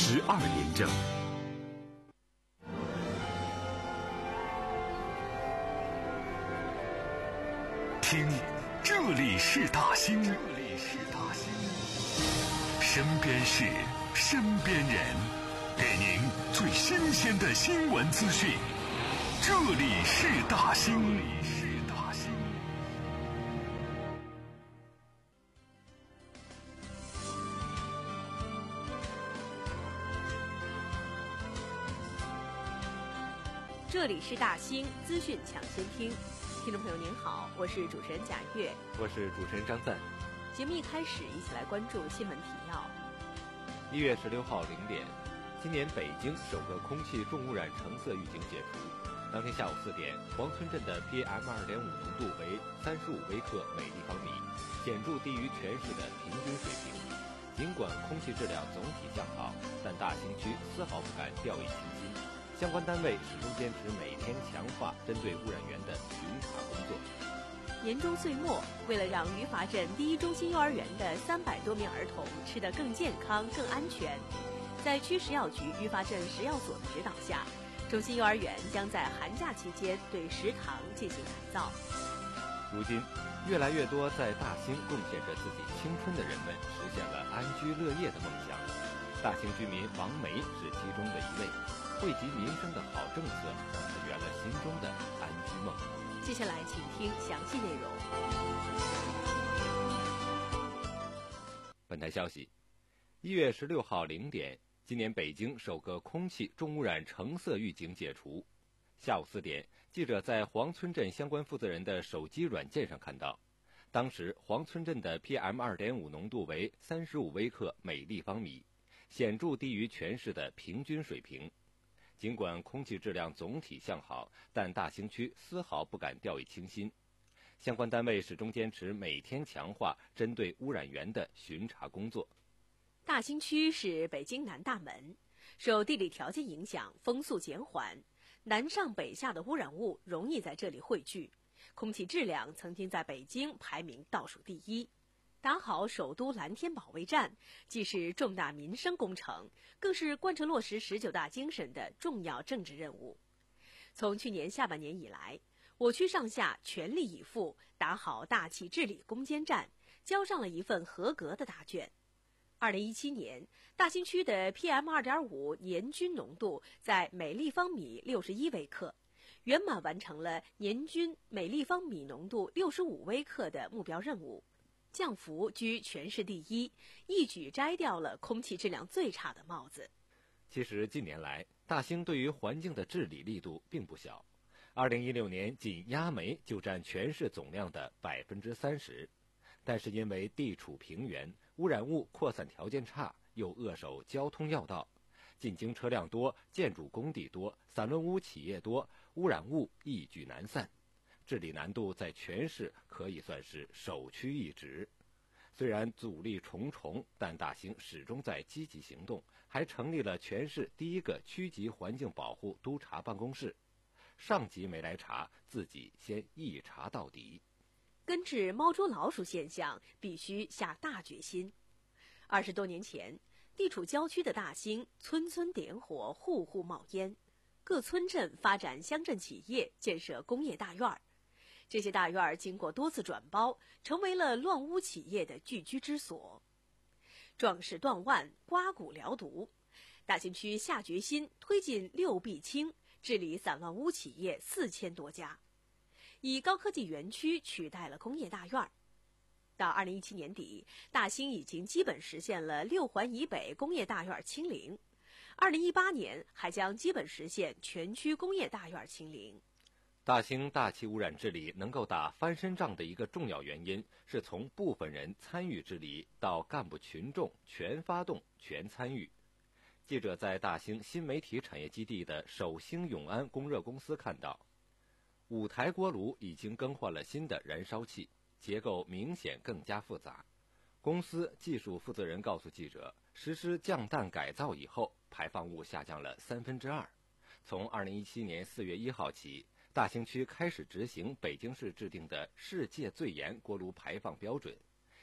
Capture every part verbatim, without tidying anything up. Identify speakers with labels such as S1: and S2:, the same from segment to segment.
S1: 十二点整。听，这里是大兴，这里是大兴，身边事，身边人，给您最新鲜的新闻资讯。这里是大兴，这里是大兴。
S2: 这里是大兴资讯抢先听，听众朋友您好，我是主持人贾月，
S3: 我是主持人张赞。
S2: 节目一开始，一起来关注新闻提要。
S3: 一月十六号零点，今年北京首个空气重污染橙色预警解除。当天下午四点，黄村镇的 P M 二点五 浓度为三十五微克每立方米，显著低于全市的平均水平。尽管空气质量总体向好，但大兴区丝毫不敢掉以轻心。相关单位始终坚持每天强化针对污染源的巡查工作。
S2: 年终岁末，为了让于法镇第一中心幼儿园的三百多名儿童吃得更健康、更安全，在区食药局于法镇食药所的指导下，中心幼儿园将在寒假期间对食堂进行改造。
S3: 如今，越来越多在大兴贡献着自己青春的人们实现了安居乐业的梦想。大兴居民王梅是其中的一位。惠及民生的好政策，让他圆了心中的安居梦。
S2: 接下来，请听详细内容。
S3: 本台消息：一月十六号零点，今年北京首个空气重污染橙色预警解除。下午四点，记者在黄村镇相关负责人的手机软件上看到，当时黄村镇的 P M 二点五 浓度为三十五微克每立方米，显著低于全市的平均水平。尽管空气质量总体向好，但大兴区丝毫不敢掉以轻心。相关单位始终坚持每天强化针对污染源的巡查工作。
S2: 大兴区是北京南大门，受地理条件影响，风速减缓，南上北下的污染物容易在这里汇聚，空气质量曾经在北京排名倒数第一。打好首都蓝天保卫战，既是重大民生工程，更是贯彻落实十九大精神的重要政治任务。从去年下半年以来，我区上下全力以赴打好大气治理攻坚战，交上了一份合格的答卷。二零一七年，大兴区的 P M 二点五 年均浓度在每立方米六十一微克，圆满完成了年均每立方米浓度六十五微克的目标任务。降幅居全市第一，一举摘掉了空气质量最差的帽子。
S3: 其实近年来，大兴对于环境的治理力度并不小。二零一六年，仅压煤就占全市总量的百分之三十。但是因为地处平原，污染物扩散条件差，又扼守交通要道，进京车辆多，建筑工地多，散乱污企业多，污染物一举难散。治理难度在全市可以算是首屈一指。虽然阻力重重，但大兴始终在积极行动，还成立了全市第一个区级环境保护督察办公室。上级没来查，自己先一查到底。
S2: 根治猫捉老鼠现象，必须下大决心。二十多年前，地处郊区的大兴，村村点火，户户冒烟，各村镇发展乡镇企业，建设工业大院儿。这些大院儿经过多次转包，成为了乱污企业的聚居之所。壮士断腕，刮骨疗毒。大兴区下决心推进六必清，治理散乱污企业四千多家，以高科技园区取代了工业大院儿。到二零一七年底，大兴已经基本实现了六环以北工业大院清零。二零一八年还将基本实现全区工业大院清零。
S3: 大兴大气污染治理能够打翻身仗的一个重要原因，是从部分人参与治理到干部群众全发动、全参与。记者在大兴新媒体产业基地的首兴永安供热公司看到，五台锅炉已经更换了新的燃烧器，结构明显更加复杂。公司技术负责人告诉记者，实施降氮改造以后，排放物下降了三分之二。从二零一七年四月一号起，大兴区开始执行北京市制定的世界最严锅炉排放标准，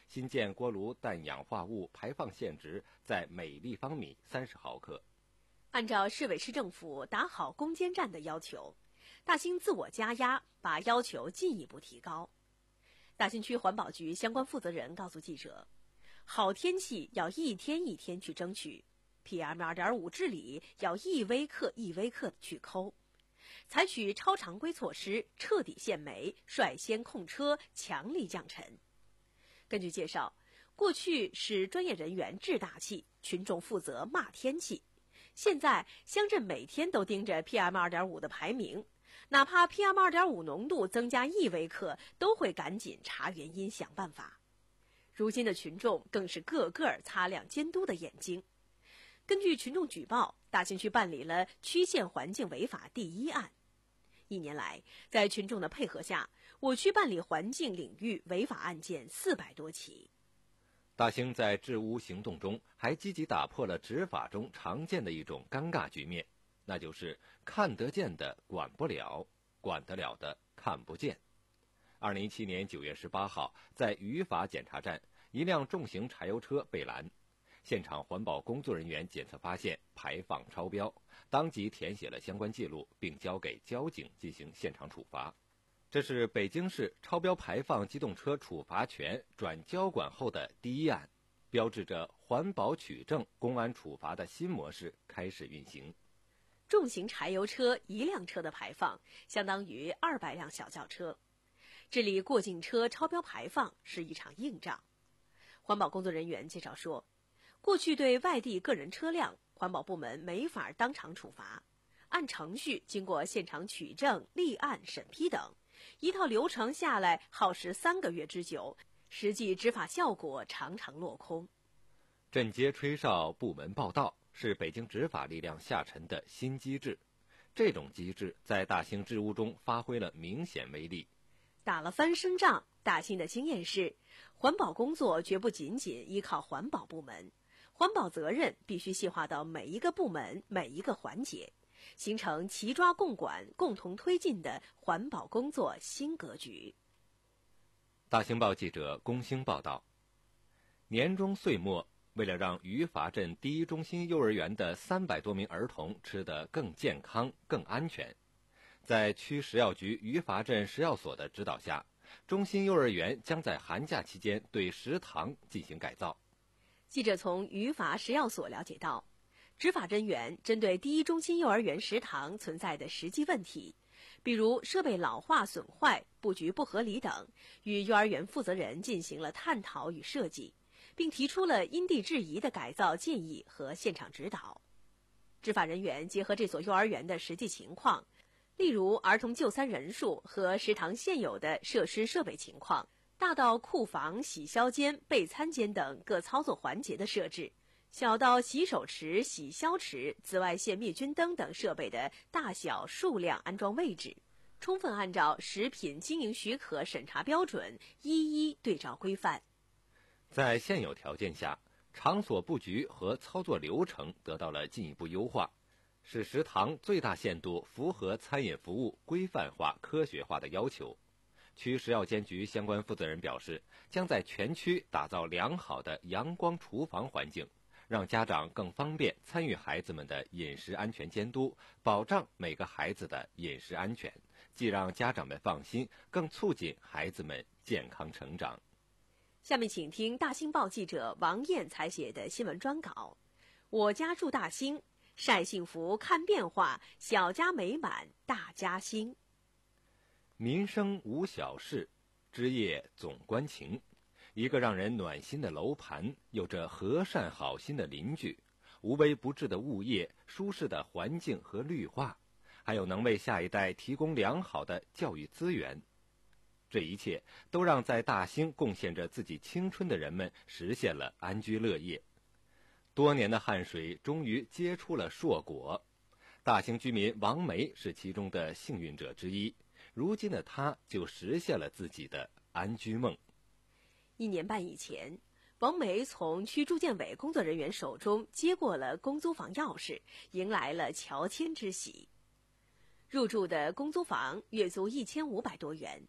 S3: 新建锅炉氮氧化物排放限值在每立方米三十毫克。
S2: 按照市委市政府打好攻坚战的要求，大兴自我加压，把要求进一步提高。大兴区环保局相关负责人告诉记者，好天气要一天一天去争取， P M 二点五 治理要一微克一微克的去抠，采取超常规措施，彻底限煤，率先控车，强力降尘。根据介绍，过去是专业人员治大气，群众负责骂天气，现在乡镇每天都盯着 P M 二点五 的排名，哪怕 P M 二点五 浓度增加一微克，都会赶紧查原因想办法。如今的群众更是个个擦亮监督的眼睛。根据群众举报，大兴区办理了区县环境违法第一案。一年来，在群众的配合下，我区办理环境领域违法案件四百多起。
S3: 大兴在治污行动中还积极打破了执法中常见的一种尴尬局面，那就是看得见的管不了，管得了的看不见。二零一七年九月十八号，在语法检查站，一辆重型柴油车被拦，现场环保工作人员检测发现排放超标，当即填写了相关记录，并交给交警进行现场处罚。这是北京市超标排放机动车处罚权转交管后的第一案，标志着环保取证、公安处罚的新模式开始运行。
S2: 重型柴油车一辆车的排放相当于二百辆小轿车，治理过境车超标排放是一场硬仗。环保工作人员介绍说，过去对外地个人车辆，环保部门没法当场处罚，按程序经过现场取证、立案、审批等，一套流程下来耗时三个月之久，实际执法效果常常落空。
S3: 镇街吹哨，部门报到，是北京执法力量下沉的新机制。这种机制在大兴治污中发挥了明显威力。
S2: 打了翻身仗，大兴的经验是，环保工作绝不仅仅依靠环保部门，环保责任必须细化到每一个部门、每一个环节，形成齐抓共管、共同推进的环保工作新格局。
S3: 大兴报记者龚兴报道，年终岁末，为了让余阀镇第一中心幼儿园的三百多名儿童吃得更健康、更安全，在区食药局余阀镇食药所的指导下，中心幼儿园将在寒假期间对食堂进行改造。
S2: 记者从余阀食药所了解到，执法人员针对第一中心幼儿园食堂存在的实际问题，比如设备老化损坏、布局不合理等，与幼儿园负责人进行了探讨与设计，并提出了因地制宜的改造建议和现场指导。执法人员结合这所幼儿园的实际情况，例如儿童就餐人数和食堂现有的设施设备情况，大到库房、洗消间、备餐间等各操作环节的设置，小到洗手池、洗消池、紫外线灭菌灯等设备的大小、数量、安装位置，充分按照食品经营许可审查标准一一对照规范。
S3: 在现有条件下，场所布局和操作流程得到了进一步优化，使食堂最大限度符合餐饮服务规范化、科学化的要求。区食药监局相关负责人表示，将在全区打造良好的阳光厨房环境，让家长更方便参与孩子们的饮食安全监督，保障每个孩子的饮食安全，既让家长们放心，更促进孩子们健康成长。
S2: 下面请听大兴报记者王燕采写的新闻专稿。我家住大兴，晒幸福看变化，小家美满大家兴。
S3: 民生无小事，枝叶总关情。一个让人暖心的楼盘，有着和善好心的邻居，无微不至的物业，舒适的环境和绿化，还有能为下一代提供良好的教育资源。这一切都让在大兴贡献着自己青春的人们实现了安居乐业。多年的汗水终于结出了硕果。大兴居民王梅是其中的幸运者之一，如今的她就实现了自己的安居梦。
S2: 一年半以前，王梅从区住建委工作人员手中接过了公租房钥匙，迎来了乔迁之喜。入住的公租房月租一千五百多元，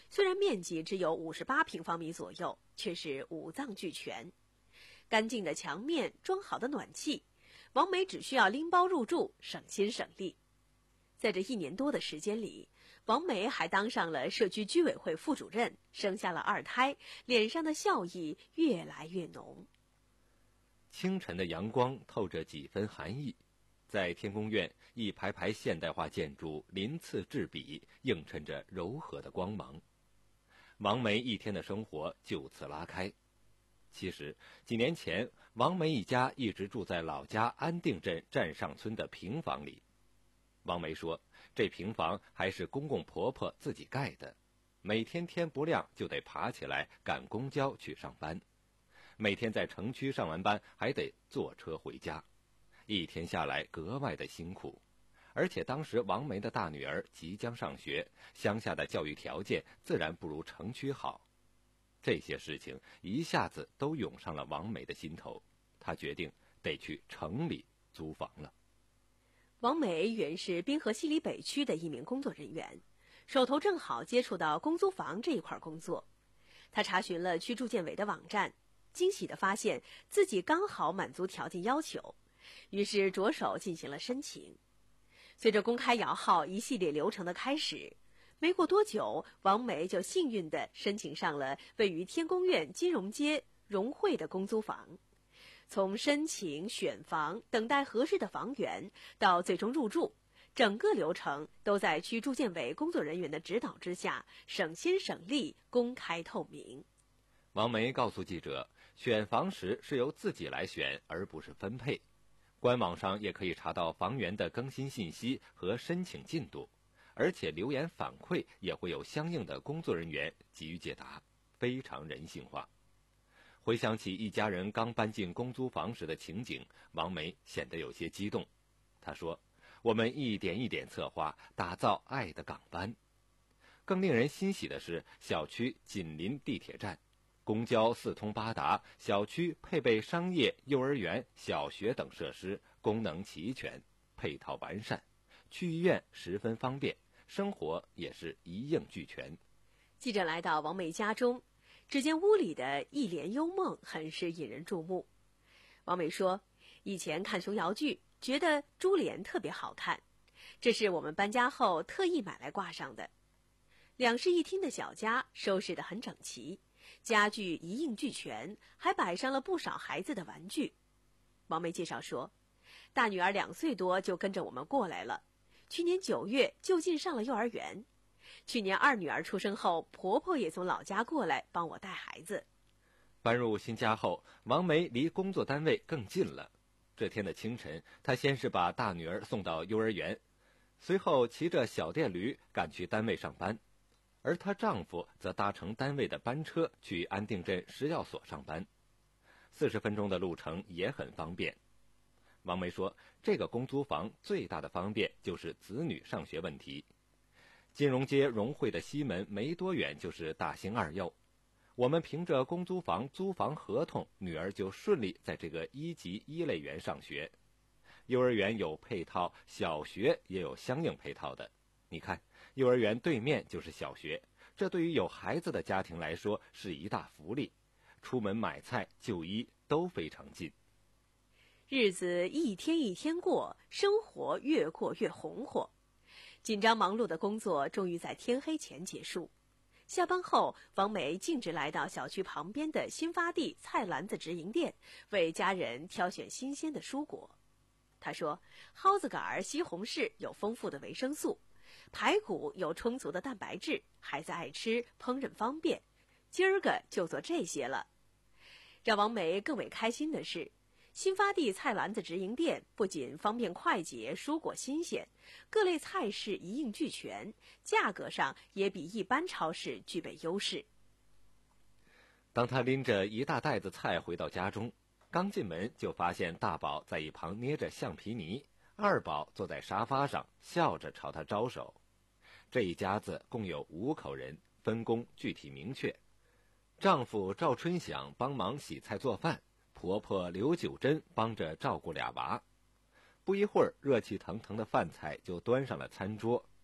S2: 虽然面积只有五十八平方米左右，却是五脏俱全。干净的墙面，装好的暖气，王梅只需要拎包入住，省心省力。在这一年多的时间里，王梅还当上了社区居委会副主任，生下了二胎，脸上的笑意越来越浓。
S3: 清晨的阳光透着几分寒意，在天宫院，一排排现代化建筑鳞次栉比，映衬着柔和的光芒。王梅一天的生活就此拉开。其实几年前，王梅一家一直住在老家安定镇站上村的平房里。王梅说，这平房还是公公婆婆自己盖的，每天天不亮就得爬起来赶公交去上班，每天在城区上完班还得坐车回家，一天下来格外的辛苦。而且当时王梅的大女儿即将上学，乡下的教育条件自然不如城区好。这些事情一下子都涌上了王梅的心头，她决定得去城里租房了。
S2: 王梅原是滨河西里北区的一名工作人员，手头正好接触到公租房这一块工作。她查询了区住建委的网站，惊喜地发现自己刚好满足条件要求，于是着手进行了申请。随着公开摇号一系列流程的开始，没过多久，王梅就幸运地申请上了位于天宫院金融街融汇的公租房。从申请、选房、等待合适的房源到最终入住，整个流程都在区住建委工作人员的指导之下，省心省力，公开透明。
S3: 王梅告诉记者，选房时是由自己来选，而不是分配。官网上也可以查到房源的更新信息和申请进度，而且留言反馈也会有相应的工作人员给予解答，非常人性化。回想起一家人刚搬进公租房时的情景，王梅显得有些激动。她说，我们一点一点策划，打造爱的港湾。更令人欣喜的是，小区紧邻地铁站，公交四通八达，小区配备商业、幼儿园、小学等设施，功能齐全，配套完善，去医院十分方便，生活也是一应俱全。
S2: 记者来到王梅家中，只见屋里的一帘幽梦很是引人注目。王梅说，以前看琼瑶剧觉得珠帘特别好看，这是我们搬家后特意买来挂上的。两室一厅的小家收拾得很整齐，家具一应俱全，还摆上了不少孩子的玩具。王梅介绍说，大女儿两岁多就跟着我们过来了，去年九月就近上了幼儿园。去年二女儿出生后，婆婆也从老家过来帮我带孩子。
S3: 搬入新家后，王梅离工作单位更近了。这天的清晨，她先是把大女儿送到幼儿园，随后骑着小电驴赶去单位上班，而她丈夫则搭乘单位的班车去安定镇食药所上班，四十分钟的路程也很方便。王梅说，这个公租房最大的方便就是子女上学问题。金融街融汇的西门没多远就是大兴二幼，我们凭着公租房租房合同，女儿就顺利在这个一级一类园上学。幼儿园有配套，小学也有相应配套的。你看，幼儿园对面就是小学，这对于有孩子的家庭来说是一大福利，出门买菜、就医都非常近。
S2: 日子一天一天过，生活越过越红火。紧张忙碌的工作终于在天黑前结束。下班后，王梅径直来到小区旁边的新发地菜篮子直营店，为家人挑选新鲜的蔬果。她说，蒿子杆、西红柿有丰富的维生素，排骨有充足的蛋白质，孩子爱吃，烹饪方便，今儿个就做这些了。让王梅更为开心的是，新发地菜篮子直营店不仅方便快捷，蔬果新鲜，各类菜式一应俱全，价格上也比一般超市具备优势。
S3: 当他拎着一大袋子菜回到家中，刚进门就发现大宝在一旁捏着橡皮泥，二宝坐在沙发上笑着朝他招手。这一家子共有五口人，分工具体明确。丈夫赵春祥帮忙洗菜做饭，婆婆刘九珍帮着照顾俩娃。不一会儿，热气腾腾的饭菜就端上了餐桌。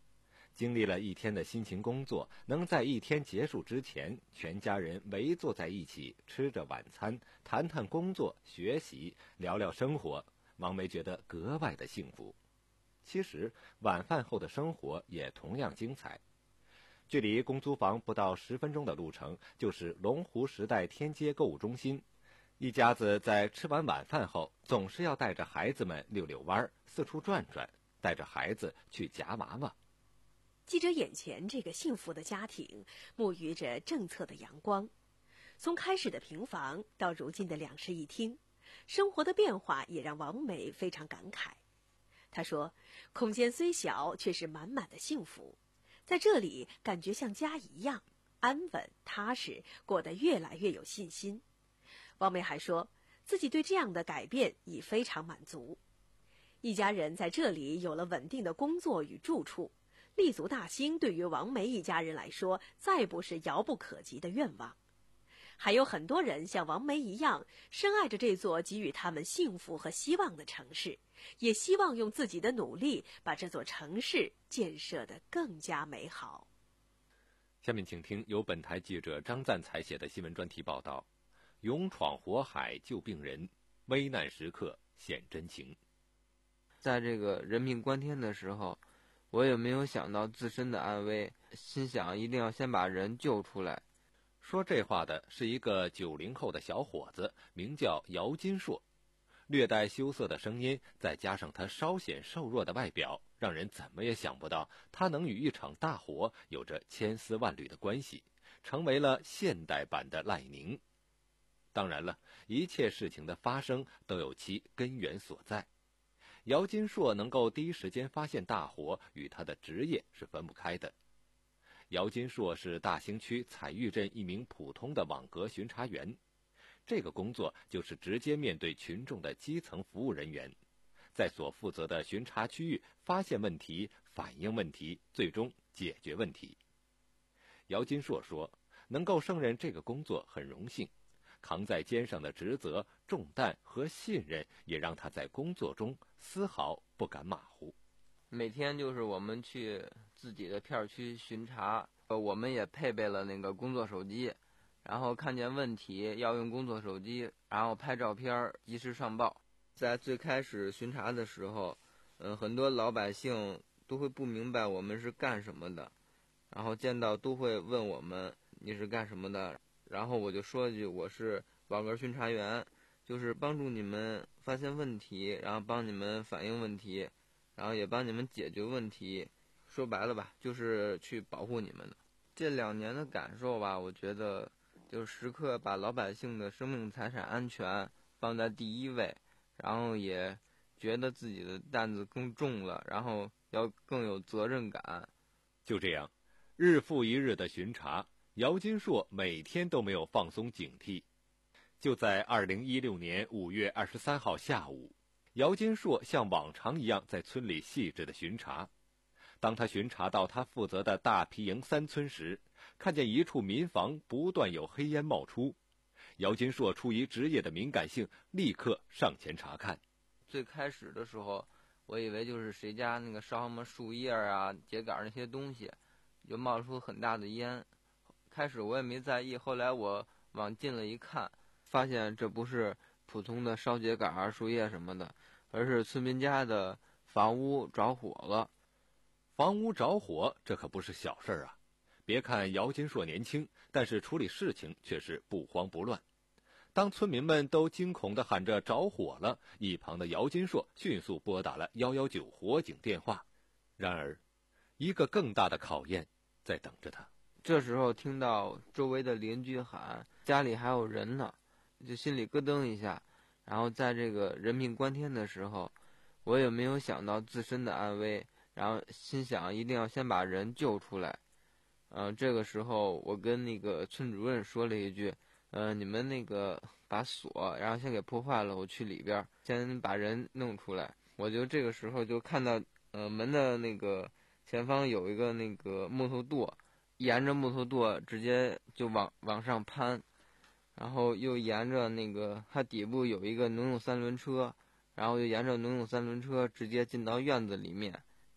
S3: 经历了一天的辛勤工作，能在一天结束之前，全家人围坐在一起，吃着晚餐，谈谈工作、学习，聊聊生活，王梅觉得格外的幸福。其实，晚饭后的生活也同样精彩。距离公租房不到十分钟的路程，就是龙湖时代天街购物中心。一家子在吃完晚饭后，总是要带着孩子们溜溜弯，四处转转，带着孩子去夹娃娃。
S2: 记者眼前这个幸福的家庭，沐浴着政策的阳光。从开始的平房到如今的两室一厅，生活的变化也让王梅非常感慨。她说，空间虽小，却是满满的幸福。在这里感觉像家一样，安稳踏实，过得越来越有信心。王梅还说，自己对这样的改变已非常满足。一家人在这里有了稳定的工作与住处，立足大兴对于王梅一家人来说，再不是遥不可及的愿望。还有很多人像王梅一样，深爱着这座给予他们幸福和希望的城市，也希望用自己的努力把这座城市建设得更加美好。
S3: 下面请听由本台记者张赞采写的新闻专题报道：勇闯火海救病人，危难时刻显真情。
S4: 在这个人命关天的时候，我也没有想到自身的安危，心想一定要先把人救出来。
S3: 说这话的是一个九零后的小伙子，名叫姚金硕。略带羞涩的声音，再加上他稍显瘦弱的外表，让人怎么也想不到他能与一场大火有着千丝万缕的关系，成为了现代版的赖宁。当然了，一切事情的发生都有其根源所在。姚金硕能够第一时间发现大火，与他的职业是分不开的。姚金硕是大兴区彩玉镇一名普通的网格巡查员，这个工作就是直接面对群众的基层服务人员，在所负责的巡查区域发现问题、反映问题，最终解决问题。姚金硕说，能够胜任这个工作很荣幸，扛在肩上的职责、重担和信任，也让他在工作中丝毫不敢马虎。
S4: 每天就是我们去自己的片区巡查，呃，我们也配备了那个工作手机，然后看见问题要用工作手机，然后拍照片及时上报。在最开始巡查的时候，嗯、呃，很多老百姓都会不明白我们是干什么的，然后见到都会问我们你是干什么的，然后我就说一句我是网格巡查员，就是帮助你们发现问题，然后帮你们反映问题，然后也帮你们解决问题，说白了吧，就是去保护你们的。这两年的感受吧，我觉得就是时刻把老百姓的生命财产安全放在第一位，然后也觉得自己的担子更重了，然后要更有责任感。
S3: 就这样，日复一日的巡查，姚金硕每天都没有放松警惕。就在二零一六年五月二十三号下午，姚金硕像往常一样在村里细致的巡查。当他巡查到他负责的大皮营三村时，看见一处民房不断有黑烟冒出。姚金硕出于职业的敏感性，立刻上前查看。
S4: 最开始的时候，我以为就是谁家那个烧什么树叶啊、秸秆那些东西，就冒出很大的烟。开始我也没在意，后来我往近了一看，发现这不是普通的烧秸秆、树叶什么的，而是村民家的房屋着火了。
S3: 房屋着火，这可不是小事儿啊！别看姚金硕年轻，但是处理事情却是不慌不乱。当村民们都惊恐地喊着着火了，一旁的姚金硕迅速拨打了一一九火警电话。然而，一个更大的考验在等着他。
S4: 这时候听到周围的邻居喊家里还有人呢，就心里咯噔一下。然后在这个人命关天的时候，我也没有想到自身的安危，然后心想一定要先把人救出来。嗯、呃，这个时候我跟那个村主任说了一句，呃，你们那个把锁，然后先给破坏了，我去里边先把人弄出来。我就这个时候就看到，呃，门的那个前方有一个那个木头垛，沿着木头垛直接就往往上攀，然后又沿着那个它底部有一个农用三轮车，然后又沿着农用三轮车直接进到院子里面。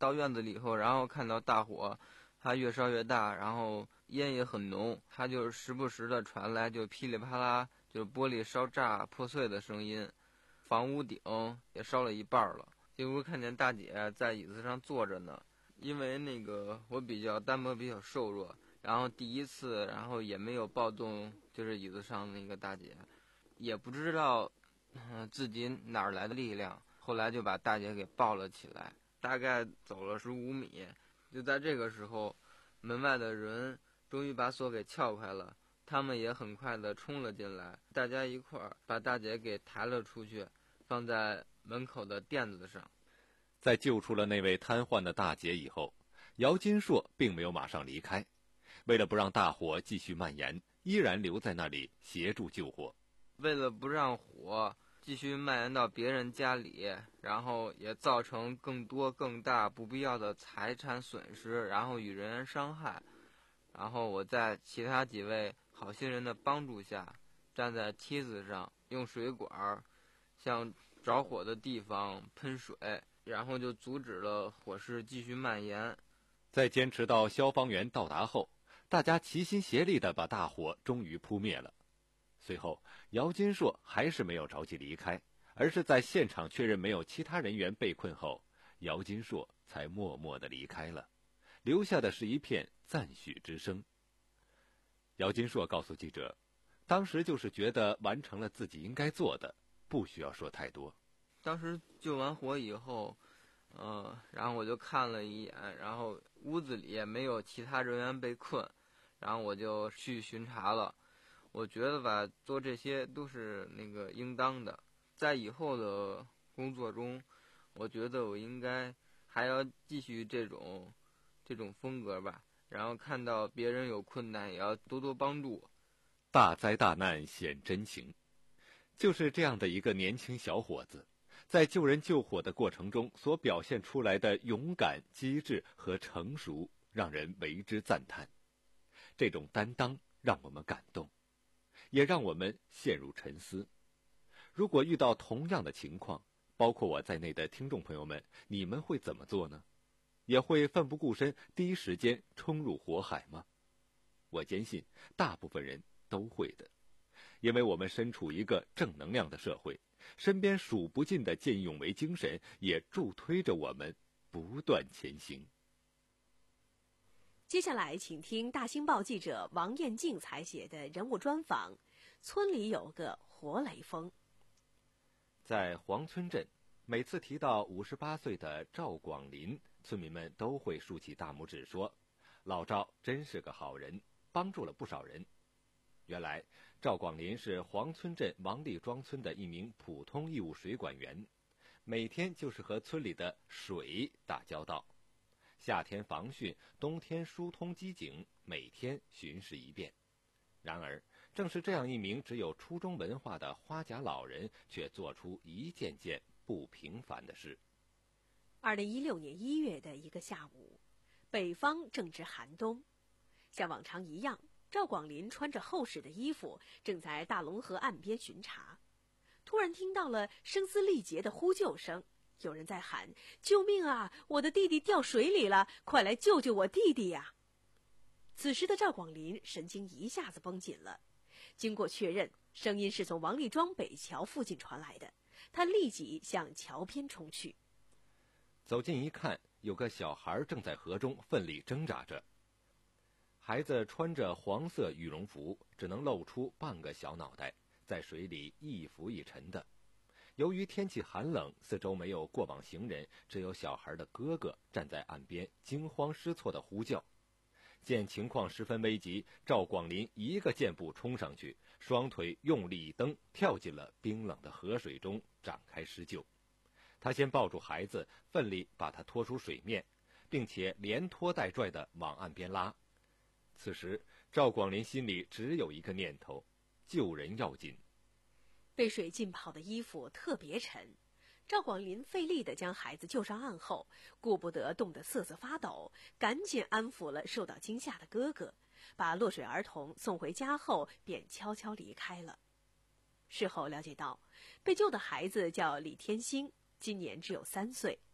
S4: 到院子里以后，然后看到大火它越烧越大，然后烟也很浓，它就时不时的传来就噼里啪啦就是玻璃烧炸破碎的声音，房屋顶也烧了一半了。结果看见大姐在椅子上坐着呢，因为那个我比较单薄比较瘦弱，然后第一次然后也没有抱动就是椅子上那个大姐，也不知道嗯，自己哪儿来的力量，后来就把大姐给抱了起来，大概走了十五米。就在这个时候，门外的人终于把锁给撬开了，他们也很快的冲了进来，大家一块儿把大姐给抬了出去，放在门口的垫子上。
S3: 在救出了那位瘫痪的大姐以后，姚金硕并没有马上离开，为了不让大火继续蔓延，依然留在那里协助救火。
S4: 为了不让火继续蔓延到别人家里，然后也造成更多更大不必要的财产损失，然后与人员伤害，然后我在其他几位好心人的帮助下，站在梯子上，用水管向着火的地方喷水，然后就阻止了火势继续蔓延。
S3: 在坚持到消防员到达后，大家齐心协力地把大火终于扑灭了。随后，姚金硕还是没有着急离开，而是在现场确认没有其他人员被困后，姚金硕才默默地离开了，留下的是一片赞许之声。姚金硕告诉记者，当时就是觉得完成了自己应该做的，不需要说太多。
S4: 当时救完火以后，呃，然后我就看了一眼，然后屋子里也没有其他人员被困，然后我就去巡查了。我觉得吧，做这些都是那个应当的。在以后的工作中，我觉得我应该还要继续这种这种风格吧。然后看到别人有困难，也要多多帮助。
S3: 大灾大难显真情，就是这样的一个年轻小伙子，在救人救火的过程中所表现出来的勇敢、机智和成熟，让人为之赞叹。这种担当让我们感动，也让我们陷入沉思。如果遇到同样的情况，包括我在内的听众朋友们，你们会怎么做呢？也会奋不顾身，第一时间冲入火海吗？我坚信大部分人都会的，因为我们身处一个正能量的社会，身边数不尽的见义勇为精神也助推着我们不断前行。
S2: 接下来请听大新报记者王艳静采写的人物专访，村里有个活雷锋。
S3: 在黄村镇，每次提到五十八岁的赵广林，村民们都会竖起大拇指说，老赵真是个好人，帮助了不少人。原来赵广林是黄村镇王立庄村的一名普通义务水管员，每天就是和村里的水打交道，夏天防汛，冬天疏通机井，每天巡视一遍。然而正是这样一名只有初中文化的花甲老人，却做出一件件不平凡的事。
S2: 二零一六年一月的一个下午，北方正值寒冬，像往常一样，赵广林穿着厚实的衣服，正在大龙河岸边巡查。突然听到了声嘶力竭的呼救声，有人在喊：“救命啊！我的弟弟掉水里了，快来救救我弟弟呀！”此时的赵广林神经一下子绷紧了。经过确认，声音是从王立庄北桥附近传来的，他立即向桥边冲去。
S3: 走近一看，有个小孩正在河中奋力挣扎着。孩子穿着黄色羽绒服，只能露出半个小脑袋，在水里一浮一沉的。由于天气寒冷，四周没有过往行人，只有小孩的哥哥站在岸边惊慌失措地呼叫。见情况十分危急，赵广林一个箭步冲上去，双腿用力一蹬，跳进了冰冷的河水中，展开施救。他先抱住孩子，奋力把他拖出水面，并且连拖带拽地往岸边拉。此时赵广林心里只有一个念头：救人要紧。
S2: 被水浸泡的衣服特别沉，赵广林费力地将孩子救上岸后，顾不得冻得瑟瑟发抖，赶紧安抚了受到惊吓的哥哥，把落水儿童送回家后，便悄悄离开了。事后了解到，被救的孩子叫李天星，今年只有三岁。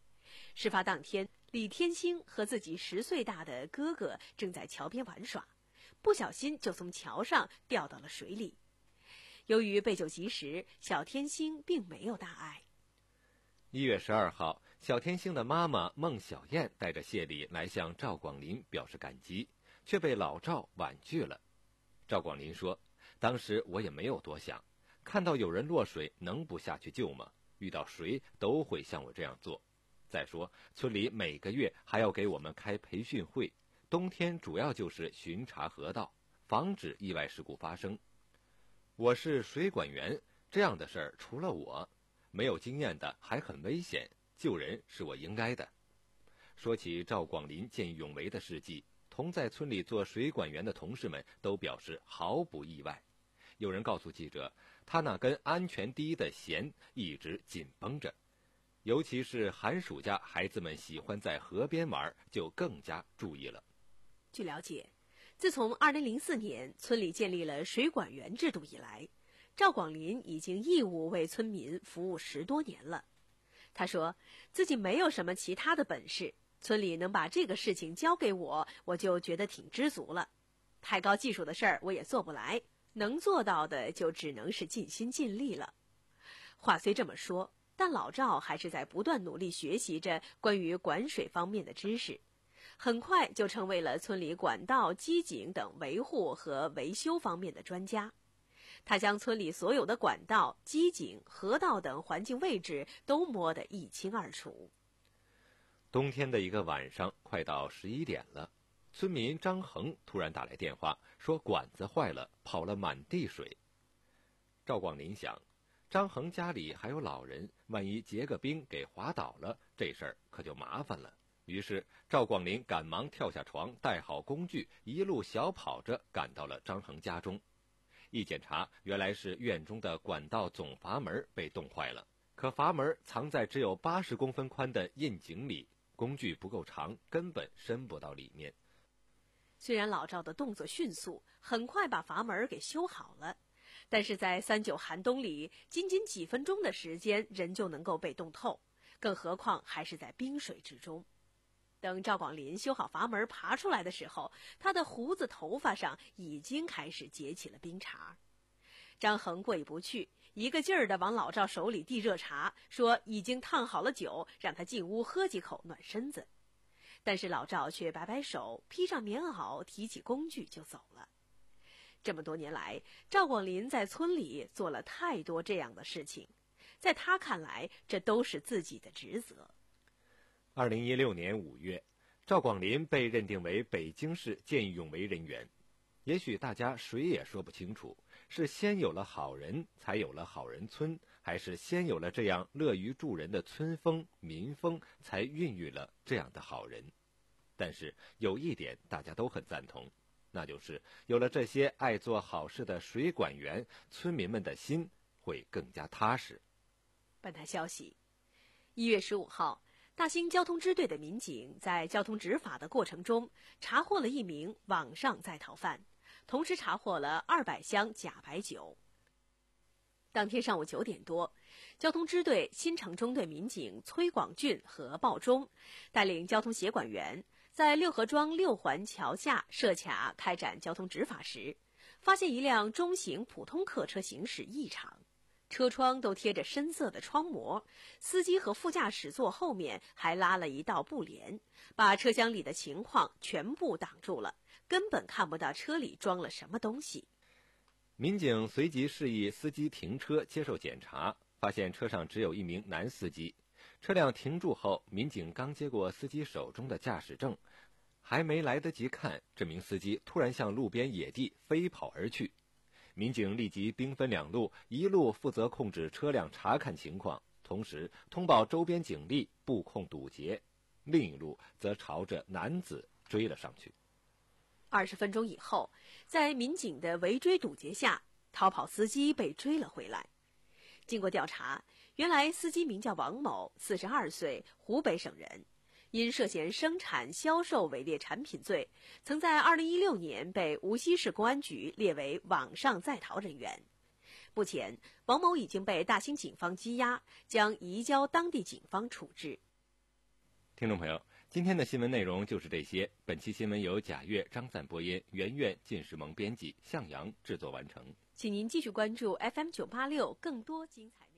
S2: 事发当天，李天星和自己十岁大的哥哥正在桥边玩耍，不小心就从桥上掉到了水里。由于被救及时，小天星并没有大碍。
S3: 一月十二号，小天星的妈妈孟小燕带着谢礼来向赵广林表示感激，却被老赵婉拒了。赵广林说，当时我也没有多想，看到有人落水能不下去救吗？遇到谁都会像我这样做。再说村里每个月还要给我们开培训会，冬天主要就是巡查河道，防止意外事故发生。我是水管员，这样的事儿除了我没有经验的还很危险，救人是我应该的。说起赵广林见义勇为的事迹，同在村里做水管员的同事们都表示毫不意外。有人告诉记者，他那根安全第一的弦一直紧绷着，尤其是寒暑假孩子们喜欢在河边玩，就更加注意了。
S2: 据了解，自从二零零四年村里建立了水管员制度以来，赵广林已经义务为村民服务十多年了。他说自己没有什么其他的本事，村里能把这个事情交给我，我就觉得挺知足了。太高技术的事儿我也做不来，能做到的就只能是尽心尽力了。话虽这么说，但老赵还是在不断努力学习着关于管水方面的知识，很快就成为了村里管道、机井等维护和维修方面的专家。他将村里所有的管道、机井、河道等环境位置都摸得一清二楚。
S3: 冬天的一个晚上，快到十一点了，村民张恒突然打来电话，说管子坏了，跑了满地水。赵广林想，张恒家里还有老人，万一结个冰给滑倒了，这事儿可就麻烦了。于是赵广林赶忙跳下床，带好工具，一路小跑着赶到了张恒家中。一检查，原来是院中的管道总阀门被冻坏了，可阀门藏在只有八十公分宽的窨井里，工具不够长，根本伸不到里面。
S2: 虽然老赵的动作迅速，很快把阀门给修好了，但是在三九寒冬里，仅仅几分钟的时间，人就能够被冻透，更何况还是在冰水之中。等赵广林修好阀门爬出来的时候，他的胡子头发上已经开始结起了冰碴。张恒过意不去，一个劲儿地往老赵手里递热茶，说已经烫好了酒，让他进屋喝几口暖身子。但是老赵却摆摆手，披上棉袄，提起工具就走了。这么多年来，赵广林在村里做了太多这样的事情，在他看来，这都是自己的职责。
S3: 二零一六年五月，赵广林被认定为北京市见义勇为人员。也许大家谁也说不清楚，是先有了好人，才有了好人村，还是先有了这样乐于助人的村风民风，才孕育了这样的好人。但是有一点大家都很赞同，那就是有了这些爱做好事的水管员，村民们的心会更加踏实。
S2: 本台消息，一月十五号，大兴交通支队的民警在交通执法的过程中，查获了一名网上在逃犯，同时查获了二百箱假白酒。当天上午九点多，交通支队新城中队民警崔广俊和鲍忠带领交通协管员在六合庄六环桥下设卡开展交通执法时，发现一辆中型普通客车行驶异常，车窗都贴着深色的窗膜，司机和副驾驶座后面还拉了一道布帘，把车厢里的情况全部挡住了，根本看不到车里装了什么东西。
S3: 民警随即示意司机停车接受检查，发现车上只有一名男司机。车辆停住后，民警刚接过司机手中的驾驶证，还没来得及看，这名司机突然向路边野地飞跑而去。民警立即兵分两路，一路负责控制车辆查看情况，同时通报周边警力布控堵截，另一路则朝着男子追了上去。
S2: 二十分钟以后，在民警的围追堵截下，逃跑司机被追了回来。经过调查，原来司机名叫王某，四十二岁，湖北省人，因涉嫌生产销售伪劣产品罪，曾在二零一六年被无锡市公安局列为网上在逃人员。目前，王某已经被大兴警方羁押，将移交当地警方处置。
S3: 听众朋友，今天的新闻内容就是这些。本期新闻由贾月、张赞播音，圆圆、靳世萌编辑，向阳制作完成。
S2: 请您继续关注 F M 九八六更多精彩。